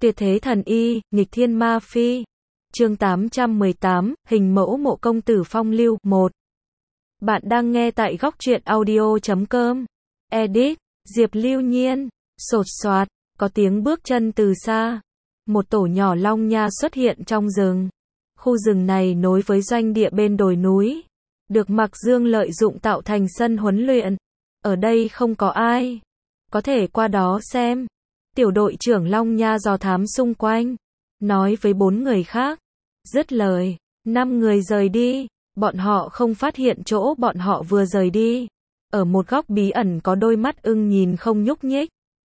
Tuyệt thế thần y, nghịch thiên ma phi. Chương 818, hình mẫu mộ công tử phong lưu. 1. Bạn đang nghe tại góc truyện audio.com. Edit, Diệp Lưu Nhiên. Sột soạt, có tiếng bước chân từ xa. Một tổ nhỏ long nha xuất hiện trong rừng. Khu rừng này nối với doanh địa bên đồi núi. Được Mạc Dương lợi dụng tạo thành sân huấn luyện. Ở đây không có ai. Có thể qua đó xem. Tiểu đội trưởng Long Nha dò thám xung quanh. Nói với 4 người khác. Dứt lời, 5 người rời đi. Bọn họ không phát hiện chỗ bọn họ vừa rời đi. Ở một góc bí ẩn có đôi mắt ưng nhìn không nhúc nhích.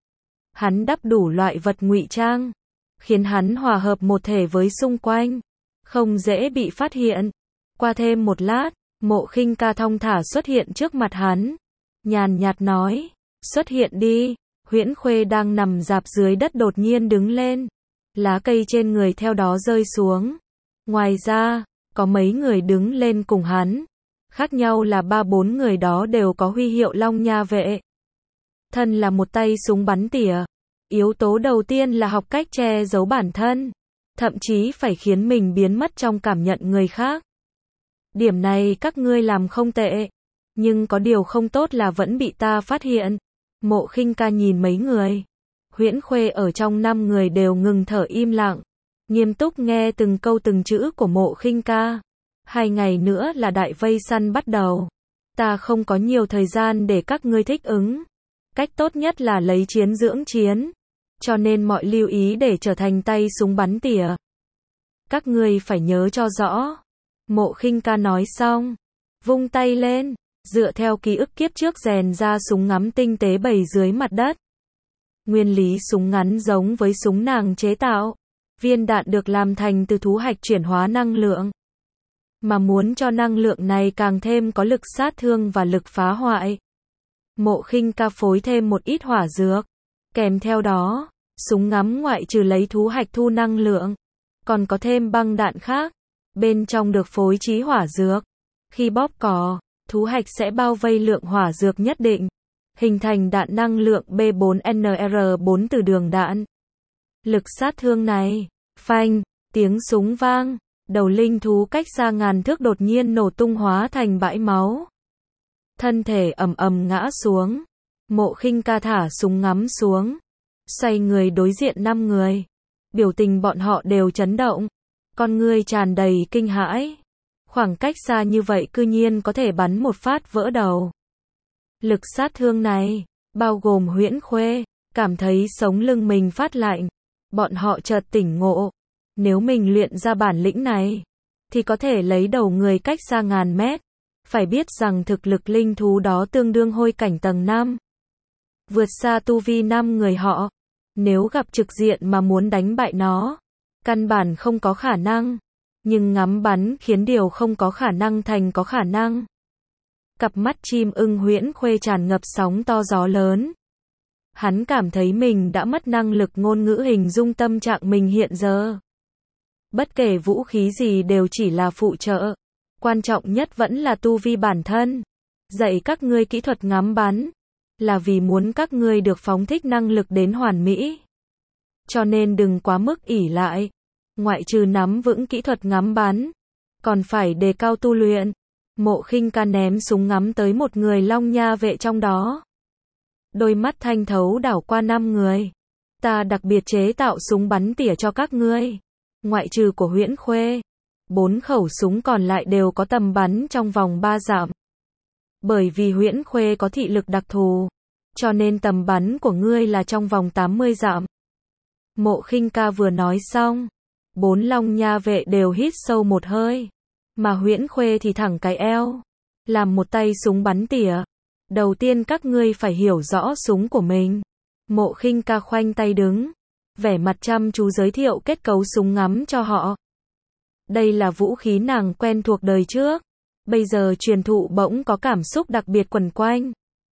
Hắn đắp đủ loại vật ngụy trang. Khiến hắn hòa hợp một thể với xung quanh. Không dễ bị phát hiện. Qua thêm một lát, Mộ Khinh Ca thong thả xuất hiện trước mặt hắn. Nhàn nhạt nói, xuất hiện đi. Huyễn Khuê đang nằm rạp dưới đất đột nhiên đứng lên. Lá cây trên người theo đó rơi xuống. Ngoài ra, có mấy người đứng lên cùng hắn. Khác nhau là 3-4 người đó đều có huy hiệu Long Nha vệ. Thân là một tay súng bắn tỉa. Yếu tố đầu tiên là học cách che giấu bản thân. Thậm chí phải khiến mình biến mất trong cảm nhận người khác. Điểm này các ngươi làm không tệ. Nhưng có điều không tốt là vẫn bị ta phát hiện. Mộ Khinh Ca nhìn mấy người. Huyễn Khuê ở trong 5 người đều ngừng thở im lặng. Nghiêm túc nghe từng câu từng chữ của Mộ Khinh Ca. 2 ngày nữa là đại vây săn bắt đầu. Ta không có nhiều thời gian để các ngươi thích ứng. Cách tốt nhất là lấy chiến dưỡng chiến. Cho nên mọi lưu ý để trở thành tay súng bắn tỉa. Các ngươi phải nhớ cho rõ. Mộ Khinh Ca nói xong. Vung tay lên. Dựa theo ký ức kiếp trước rèn ra súng ngắm tinh tế bày dưới mặt đất. Nguyên lý súng ngắn giống với súng nàng chế tạo. Viên đạn được làm thành từ thú hạch chuyển hóa năng lượng. Mà muốn cho năng lượng này càng thêm có lực sát thương và lực phá hoại. Mộ Khinh Ca phối thêm một ít hỏa dược. Kèm theo đó, súng ngắm ngoại trừ lấy thú hạch thu năng lượng. Còn có thêm băng đạn khác. Bên trong được phối trí hỏa dược. Khi bóp cò, thú hạch sẽ bao vây lượng hỏa dược nhất định. Hình thành đạn năng lượng B4NR4 từ đường đạn. Lực sát thương này, phanh, tiếng súng vang, đầu linh thú cách xa ngàn thước đột nhiên nổ tung hóa thành bãi máu. Thân thể ầm ầm ngã xuống. Mộ Khinh Ca thả súng ngắm xuống. Xoay người đối diện 5 người. Biểu tình bọn họ đều chấn động. Con ngươi tràn đầy kinh hãi. Khoảng cách xa như vậy cư nhiên có thể bắn một phát vỡ đầu. Lực sát thương này, bao gồm Huyễn Khuê, cảm thấy sống lưng mình phát lạnh. Bọn họ chợt tỉnh ngộ. Nếu mình luyện ra bản lĩnh này, thì có thể lấy đầu người cách xa ngàn mét. Phải biết rằng thực lực linh thú đó tương đương hôi cảnh tầng 5. Vượt xa tu vi 5 người họ. Nếu gặp trực diện mà muốn đánh bại nó, căn bản không có khả năng. Nhưng ngắm bắn khiến điều không có khả năng thành có khả năng. Cặp mắt chim ưng Huyễn Khuê tràn ngập sóng to gió lớn. Hắn cảm thấy mình đã mất năng lực ngôn ngữ hình dung tâm trạng mình hiện giờ. Bất kể vũ khí gì đều chỉ là phụ trợ. Quan trọng nhất vẫn là tu vi bản thân. Dạy các ngươi kỹ thuật ngắm bắn. Là vì muốn các ngươi được phóng thích năng lực đến hoàn mỹ. Cho nên đừng quá mức ỷ lại. Ngoại trừ nắm vững kỹ thuật ngắm bắn. Còn phải đề cao tu luyện. Mộ Khinh Ca ném súng ngắm tới một người Long Nha vệ trong đó. Đôi mắt thanh thấu đảo qua 5 người. Ta đặc biệt chế tạo súng bắn tỉa cho các ngươi. Ngoại trừ của Huyễn Khuê. 4 khẩu súng còn lại đều có tầm bắn trong vòng 3 dặm. Bởi vì Huyễn Khuê có thị lực đặc thù. Cho nên tầm bắn của ngươi là trong vòng 80 dặm. Mộ Khinh Ca vừa nói xong. 4 Long Nha vệ đều hít sâu một hơi. Mà Huyễn Khuê thì thẳng cái eo. Làm một tay súng bắn tỉa. Đầu tiên các ngươi phải hiểu rõ súng của mình. Mộ Khinh Ca khoanh tay đứng. Vẻ mặt chăm chú giới thiệu kết cấu súng ngắm cho họ. Đây là vũ khí nàng quen thuộc đời trước. Bây giờ truyền thụ bỗng có cảm xúc đặc biệt quẩn quanh.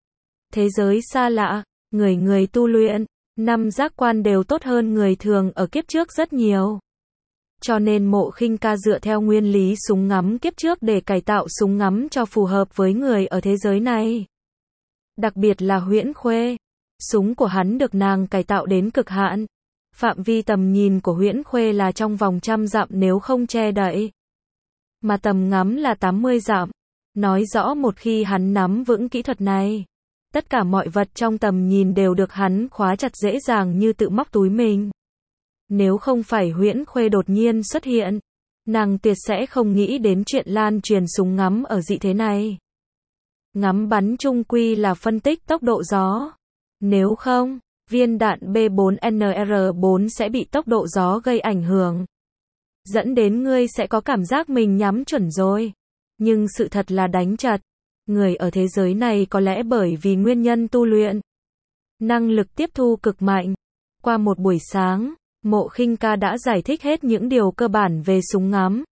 Thế giới xa lạ, người người tu luyện. 5 giác quan đều tốt hơn người thường ở kiếp trước rất nhiều. Cho nên Mộ Khinh Ca dựa theo nguyên lý súng ngắm kiếp trước để cải tạo súng ngắm cho phù hợp với người ở thế giới này. Đặc biệt là Huyễn Khuê. Súng của hắn được nàng cải tạo đến cực hạn. Phạm vi tầm nhìn của Huyễn Khuê là trong vòng 100 dặm nếu không che đậy. Mà tầm ngắm là 80 dặm. Nói rõ một khi hắn nắm vững kỹ thuật này, tất cả mọi vật trong tầm nhìn đều được hắn khóa chặt dễ dàng như tự móc túi mình. Nếu không phải Huyễn Khuê đột nhiên xuất hiện, nàng tuyệt sẽ không nghĩ đến chuyện lan truyền súng ngắm ở dị thế này. Ngắm bắn chung quy là phân tích tốc độ gió. Nếu không, viên đạn B4NR4 sẽ bị tốc độ gió gây ảnh hưởng, dẫn đến ngươi sẽ có cảm giác mình nhắm chuẩn rồi. Nhưng sự thật là đánh chật. Người ở thế giới này có lẽ bởi vì nguyên nhân tu luyện, năng lực tiếp thu cực mạnh. Qua một buổi sáng, Mộ Khinh Ca đã giải thích hết những điều cơ bản về súng ngắm.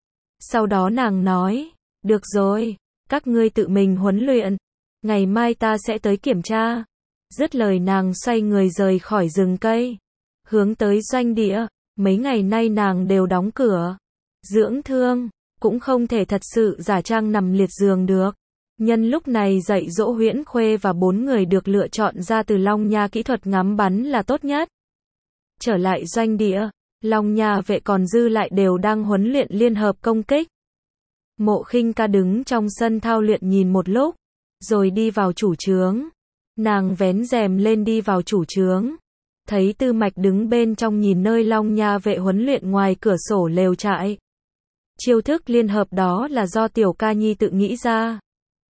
Sau đó nàng nói, được rồi, các ngươi tự mình huấn luyện. Ngày mai ta sẽ tới kiểm tra. Dứt lời nàng xoay người rời khỏi rừng cây, hướng tới doanh địa. Mấy ngày nay nàng đều đóng cửa, dưỡng thương, cũng không thể thật sự giả trang nằm liệt giường được. Nhân lúc này dạy dỗ Huyễn Khuê và 4 người được lựa chọn ra từ Long Nha kỹ thuật ngắm bắn là tốt nhất. Trở lại doanh địa, Long Nha vệ còn dư lại đều đang huấn luyện liên hợp công kích. Mộ Khinh Ca đứng trong sân thao luyện nhìn một lúc, rồi đi vào chủ trướng. Nàng vén rèm lên đi vào chủ trướng, thấy Tư Mạch đứng bên trong nhìn nơi Long Nha vệ huấn luyện ngoài cửa sổ lều trại. Chiêu thức liên hợp đó là do Tiểu Ca Nhi tự nghĩ ra.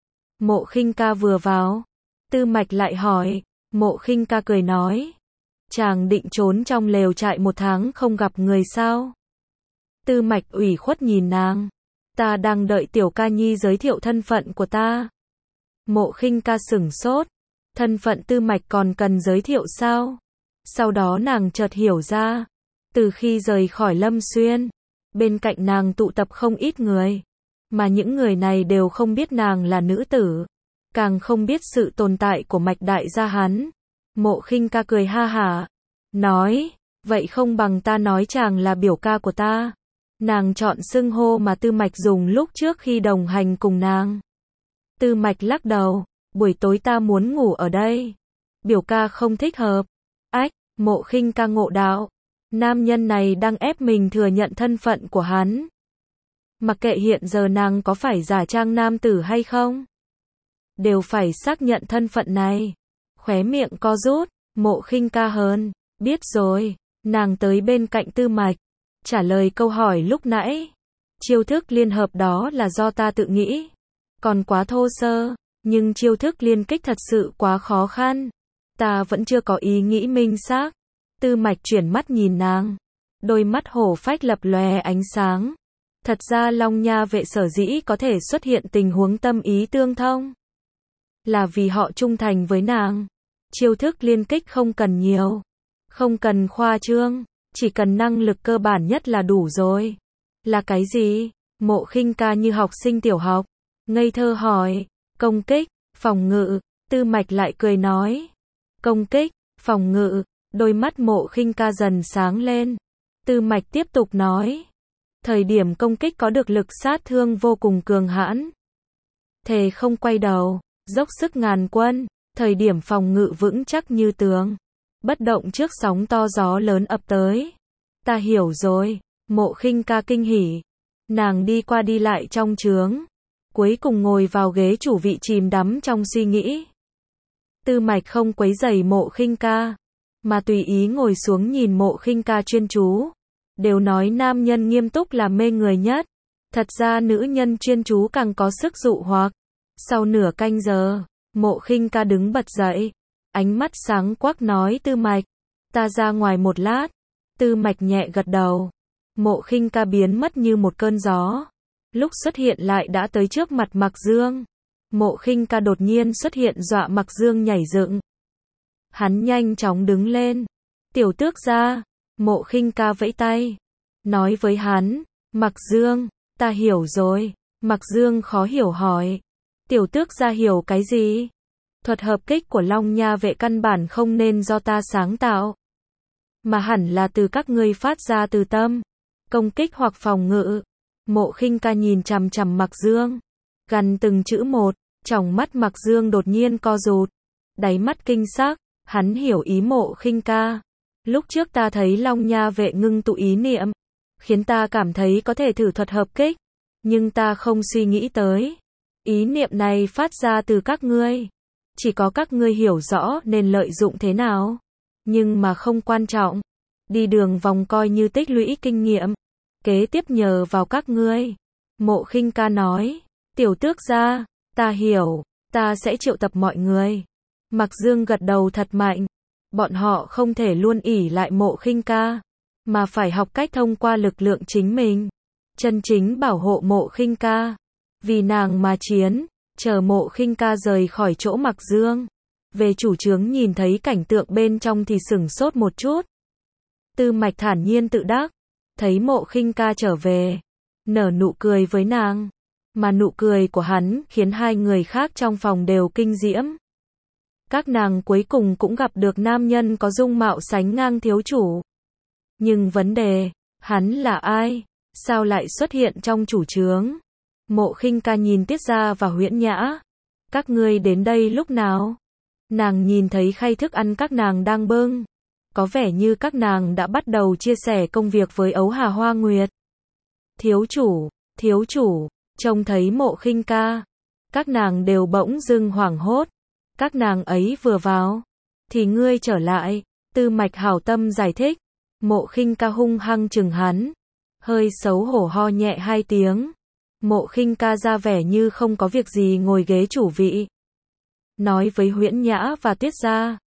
Mộ Khinh Ca vừa vào, Tư Mạch lại hỏi. Mộ Khinh Ca cười nói, chàng định trốn trong lều trại 1 tháng không gặp người sao? Tư Mạch ủy khuất nhìn nàng, ta đang đợi Tiểu Ca Nhi giới thiệu thân phận của ta. Mộ Khinh Ca sửng sốt, thân phận Tư Mạch còn cần giới thiệu sao? Sau đó nàng chợt hiểu ra, từ khi rời khỏi Lâm Xuyên, bên cạnh nàng tụ tập không ít người, mà những người này đều không biết nàng là nữ tử, càng không biết sự tồn tại của Mạch đại gia hắn. Mộ Khinh Ca cười ha hả, nói, vậy không bằng ta nói chàng là biểu ca của ta. Nàng chọn xưng hô mà Tư Mạch dùng lúc trước khi đồng hành cùng nàng. Tư Mạch lắc đầu, buổi tối ta muốn ngủ ở đây. Biểu ca không thích hợp. Ách, Mộ Khinh Ca ngộ đạo. Nam nhân này đang ép mình thừa nhận thân phận của hắn. Mặc kệ hiện giờ nàng có phải giả trang nam tử hay không, đều phải xác nhận thân phận này. Khóe miệng co rút, Mộ Khinh Ca hờn, biết rồi. Nàng tới bên cạnh Tư Mạch, trả lời câu hỏi lúc nãy. Chiêu thức liên hợp đó là do ta tự nghĩ, còn quá thô sơ, nhưng chiêu thức liên kích thật sự quá khó khăn. Ta vẫn chưa có ý nghĩ minh xác. Tư Mạch chuyển mắt nhìn nàng, đôi mắt hổ phách lập lòe ánh sáng. Thật ra Long Nha vệ sở dĩ có thể xuất hiện tình huống tâm ý tương thông, là vì họ trung thành với nàng. Chiêu thức liên kích không cần nhiều, không cần khoa trương, chỉ cần năng lực cơ bản nhất là đủ rồi. Là cái gì? Mộ Khinh Ca như học sinh tiểu học, ngây thơ hỏi. Công kích, phòng ngự. Tư Mạch lại cười nói, công kích, phòng ngự. Đôi mắt Mộ Khinh Ca dần sáng lên. Tư Mạch tiếp tục nói, thời điểm công kích có được lực sát thương vô cùng cường hãn, thề không quay đầu, dốc sức ngàn quân. Thời điểm phòng ngự vững chắc như tường, bất động trước sóng to gió lớn ập tới. Ta hiểu rồi. Mộ Khinh Ca kinh hỉ. Nàng đi qua đi lại trong trướng, cuối cùng ngồi vào ghế chủ vị chìm đắm trong suy nghĩ. Tư Mạch không quấy rầy Mộ Khinh Ca, mà tùy ý ngồi xuống nhìn Mộ Khinh Ca chuyên chú. Đều nói nam nhân nghiêm túc là mê người nhất, thật ra nữ nhân chuyên chú càng có sức dụ hoặc. Sau nửa canh giờ, Mộ Khinh Ca đứng bật dậy, ánh mắt sáng quắc nói Tư Mạch, ta ra ngoài một lát. Tư Mạch nhẹ gật đầu. Mộ Khinh Ca biến mất như một cơn gió, lúc xuất hiện lại đã tới trước mặt Mặc Dương. Mộ Khinh Ca đột nhiên xuất hiện dọa Mặc Dương nhảy dựng. Hắn nhanh chóng đứng lên. Tiểu tước gia. Mộ Khinh Ca vẫy tay, nói với hắn, Mặc Dương, ta hiểu rồi. Mặc Dương khó hiểu hỏi, tiểu tước gia hiểu cái gì? Thuật hợp kích của Long Nha vệ căn bản không nên do ta sáng tạo, mà hẳn là từ các ngươi phát ra từ tâm, công kích hoặc phòng ngự. Mộ Khinh Ca nhìn chằm chằm Mặc Dương, gần từng chữ một. Tròng mắt Mặc Dương đột nhiên co rụt, đáy mắt kinh sắc. Hắn hiểu ý Mộ Khinh Ca. Lúc trước ta thấy Long Nha vệ ngưng tụ ý niệm, khiến ta cảm thấy có thể thử thuật hợp kích, nhưng ta không suy nghĩ tới. Ý niệm này phát ra từ các ngươi. Chỉ có các ngươi hiểu rõ nên lợi dụng thế nào. Nhưng mà không quan trọng. Đi đường vòng coi như tích lũy kinh nghiệm. Kế tiếp nhờ vào các ngươi. Mộ Khinh Ca nói. Tiểu Tước gia, ta hiểu, ta sẽ triệu tập mọi người. Mặc Dương gật đầu thật mạnh. Bọn họ không thể luôn ỷ lại Mộ Khinh Ca, mà phải học cách thông qua lực lượng chính mình. Chân chính bảo hộ Mộ Khinh Ca. Vì nàng mà chiến. Chờ Mộ Khinh Ca rời khỏi chỗ Mặc Dương. Về chủ trướng nhìn thấy cảnh tượng bên trong thì sửng sốt một chút. Tư Mạch thản nhiên tự đắc. Thấy Mộ Khinh Ca trở về. Nở nụ cười với nàng. Mà nụ cười của hắn khiến hai người khác trong phòng đều kinh diễm. Các nàng cuối cùng cũng gặp được nam nhân có dung mạo sánh ngang thiếu chủ. Nhưng vấn đề, hắn là ai? Sao lại xuất hiện trong chủ trướng? Mộ Khinh Ca nhìn Tiết Gia và Huyễn Nhã. Các ngươi đến đây lúc nào? Nàng nhìn thấy khay thức ăn các nàng đang bưng. Có vẻ như các nàng đã bắt đầu chia sẻ công việc với Ấu Hà Hoa Nguyệt. Thiếu chủ, trông thấy Mộ Khinh Ca. Các nàng đều bỗng dưng hoảng hốt. Các nàng ấy vừa vào. Thì ngươi trở lại. Tư Mạch hảo tâm giải thích. Mộ Khinh Ca hung hăng chừng hắn. Hơi xấu hổ ho nhẹ hai tiếng. Mộ Khinh Ca ra vẻ như không có việc gì ngồi ghế chủ vị. Nói với Huyễn Nhã và Tiết Gia.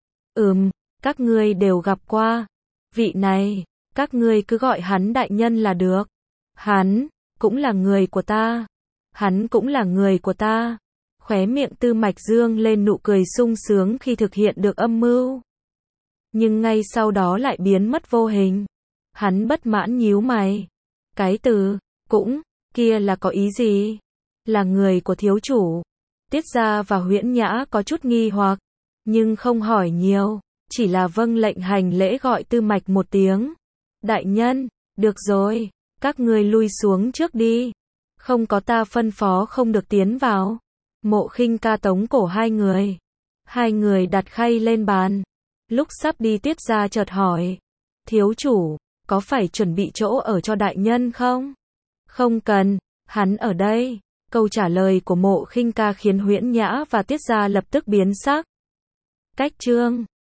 Các ngươi đều gặp qua. Vị này, các ngươi cứ gọi hắn đại nhân là được. Hắn, cũng là người của ta. Hắn cũng là người của ta. Khóe miệng Tư Mạch dương lên nụ cười sung sướng khi thực hiện được âm mưu. Nhưng ngay sau đó lại biến mất vô hình. Hắn bất mãn nhíu mày. Cái từ, cũng, kia là có ý gì? Là người của thiếu chủ. Tiết Gia và Huyễn Nhã có chút nghi hoặc, nhưng không hỏi nhiều, chỉ là vâng lệnh hành lễ gọi Tư Mạch một tiếng. Đại nhân, được rồi, các ngươi lui xuống trước đi. Không có ta phân phó không được tiến vào. Mộ Khinh Ca tống cổ hai người. Hai người đặt khay lên bàn. Lúc sắp đi Tiết Gia chợt hỏi. Thiếu chủ, có phải chuẩn bị chỗ ở cho đại nhân không? Không cần, hắn ở đây. Câu trả lời của Mộ Khinh Ca khiến Huyễn Nhã và Tiết Gia lập tức biến sắc. Cách chương